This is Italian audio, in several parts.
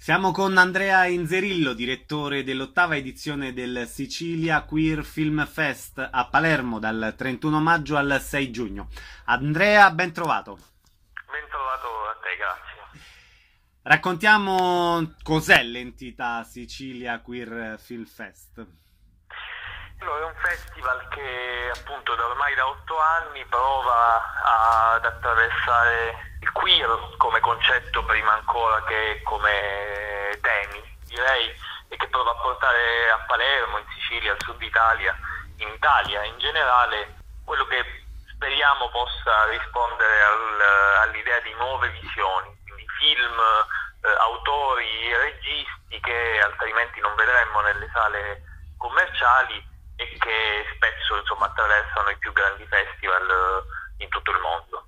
Siamo con Andrea Inzerillo, direttore dell'8ª edizione del Sicilia Queer Film Fest a Palermo dal 31 maggio al 6 giugno. Andrea, ben trovato. Ben trovato a te, grazie. Raccontiamo cos'è l'entità Sicilia Queer Film Fest. Allora, è un festival che appunto ormai da 8 anni prova ad attraversare il queer come concetto prima ancora che come temi, direi, e che prova a portare a Palermo, in Sicilia, al sud Italia, in Italia in generale, quello che speriamo possa rispondere all'idea di nuove visioni, quindi film, autori, registi che altrimenti non vedremmo nelle sale commerciali e che spesso attraversano i più grandi festival in tutto il mondo.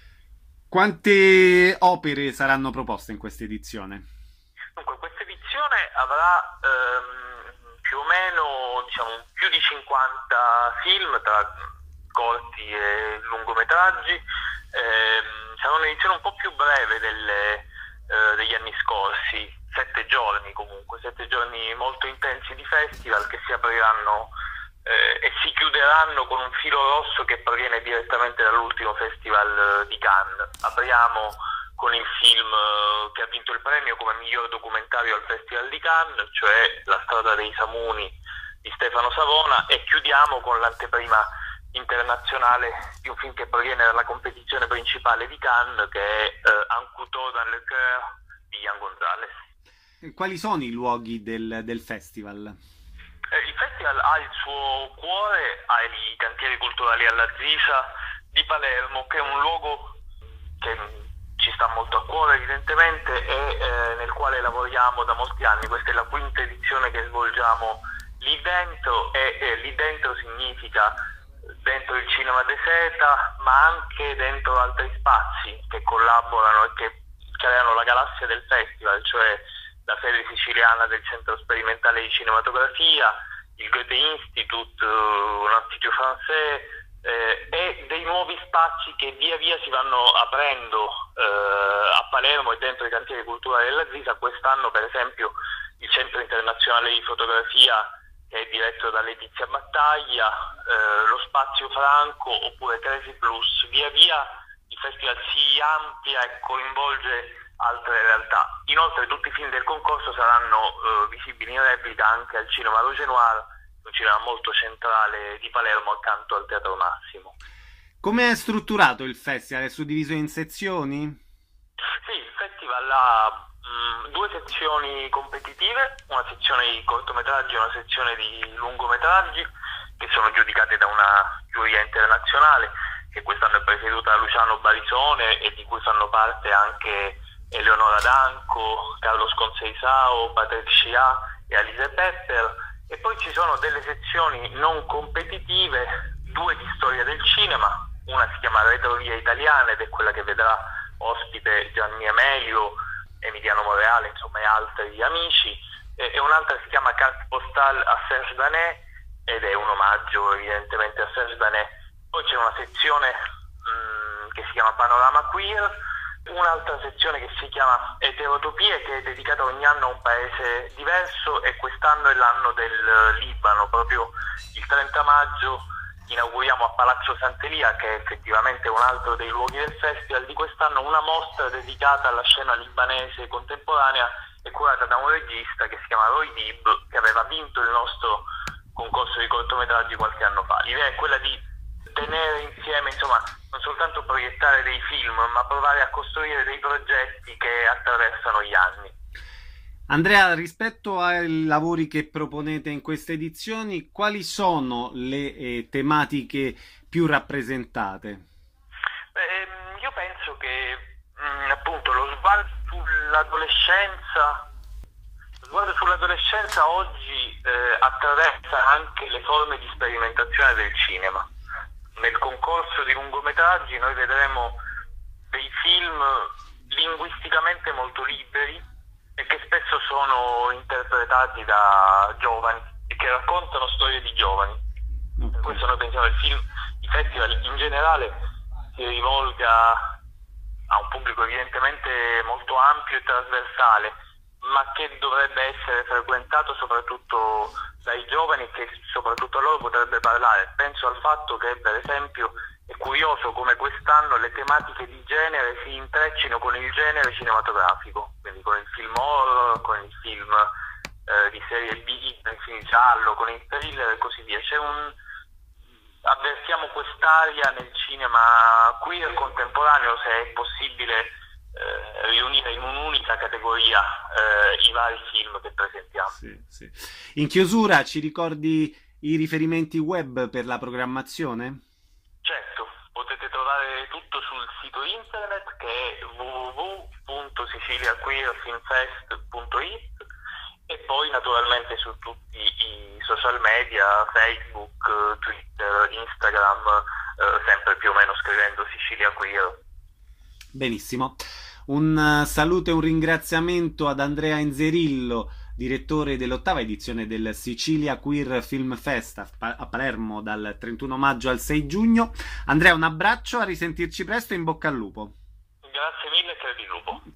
Quante opere saranno proposte in questa edizione? Dunque, questa edizione avrà più o meno più di 50 film tra corti e lungometraggi. Sarà un'edizione un po' più breve degli anni scorsi, 7 giorni comunque, 7 giorni molto intensi di festival che si apriranno e si chiuderanno con un filo rosso che proviene direttamente dall'ultimo festival di Cannes. Apriamo con il film che ha vinto il premio come miglior documentario al Festival di Cannes, cioè La strada dei Samuni di Stefano Savona, e chiudiamo con l'anteprima internazionale di un film che proviene dalla competizione principale di Cannes, che è Un couteau dans le cœur di Ian Gonzalez. Quali sono i luoghi del festival? Il festival ha il suo cuore ai cantieri culturali alla Zisa di Palermo, che è un luogo che ci sta molto a cuore evidentemente e nel quale lavoriamo da molti anni. Questa è la quinta edizione che svolgiamo lì dentro e lì dentro significa dentro il cinema de Seta, ma anche dentro altri spazi che collaborano e che creano la galassia del festival, cioè la sede siciliana del Centro Sperimentale di Cinematografia, il Goethe Institut, l'Institut Français e dei nuovi spazi che via via si vanno aprendo a Palermo e dentro i cantieri culturali della Zisa. Quest'anno per esempio il Centro Internazionale di Fotografia, che è diretto da Letizia Battaglia, lo Spazio Franco oppure Cresi Plus. Via via il festival si amplia e coinvolge altre realtà. Inoltre tutti i film del concorso saranno visibili in replica anche al Cinema Rouge Noir, un cinema molto centrale di Palermo accanto al Teatro Massimo. Come è strutturato il festival? È suddiviso in sezioni? Sì, il festival ha due sezioni competitive, una sezione di cortometraggi e una sezione di lungometraggi, che sono giudicate da una giuria internazionale che quest'anno è presieduta da Luciano Barisone e di cui fanno parte anche Eleonora Danco, Carlos Conceizao, Patrick Chia e Alice Pepper. E poi ci sono delle sezioni non competitive, due di storia del cinema, una si chiama Retrovie Italiane ed è quella che vedrà ospite Gianni Amelio, Emiliano Monreale, insomma, e altri amici, e un'altra si chiama Carte Postale a Serge Danet ed è un omaggio evidentemente a Serge Danet. Poi c'è una sezione che si chiama Panorama Queer, un'altra sezione che si chiama Eterotopie, che è dedicata ogni anno a un paese diverso, e quest'anno è l'anno del Libano. Proprio il 30 maggio inauguriamo a Palazzo Sant'Elia, che è effettivamente un altro dei luoghi del festival di quest'anno, una mostra dedicata alla scena libanese contemporanea e curata da un regista che si chiama Roy Dib, che aveva vinto il nostro concorso di cortometraggi qualche anno fa. L'idea è quella di tenere insieme, non soltanto proiettare dei film, ma provare a costruire dei progetti che attraversano gli anni. Andrea, rispetto ai lavori che proponete in queste edizioni, quali sono le tematiche più rappresentate? Io penso che appunto lo sguardo sull'adolescenza oggi attraversa anche le forme di sperimentazione del cinema. Nel concorso di lungometraggi noi vedremo dei film linguisticamente molto liberi e che spesso sono interpretati da giovani e che raccontano storie di giovani. Per questo noi pensiamo che il festival in generale si rivolga a un pubblico evidentemente molto ampio e trasversale, ma che dovrebbe essere frequentato soprattutto dai giovani e che soprattutto a loro potrebbe parlare. Penso al fatto che, per esempio, è curioso come quest'anno le tematiche di genere si intreccino con il genere cinematografico, quindi con il film horror, con il film di serie B, il film giallo, con il thriller e così via. Avvertiamo quest'aria nel cinema queer contemporaneo, se è possibile riunire in un'unica categoria i vari film che presentiamo. Sì, sì. In chiusura ci ricordi i riferimenti web per la programmazione? Certo, potete trovare tutto sul sito internet che è www.siciliaqueerfilmfest.it e poi naturalmente su tutti i social media, Facebook, Twitter, Instagram, sempre più o meno scrivendo Sicilia Queer. Benissimo. Un saluto e un ringraziamento ad Andrea Inzerillo, direttore dell'8ª edizione del Sicilia Queer Film Fest a Palermo dal 31 maggio al 6 giugno. Andrea, un abbraccio, a risentirci presto e in bocca al lupo. Grazie mille, credo di lupo.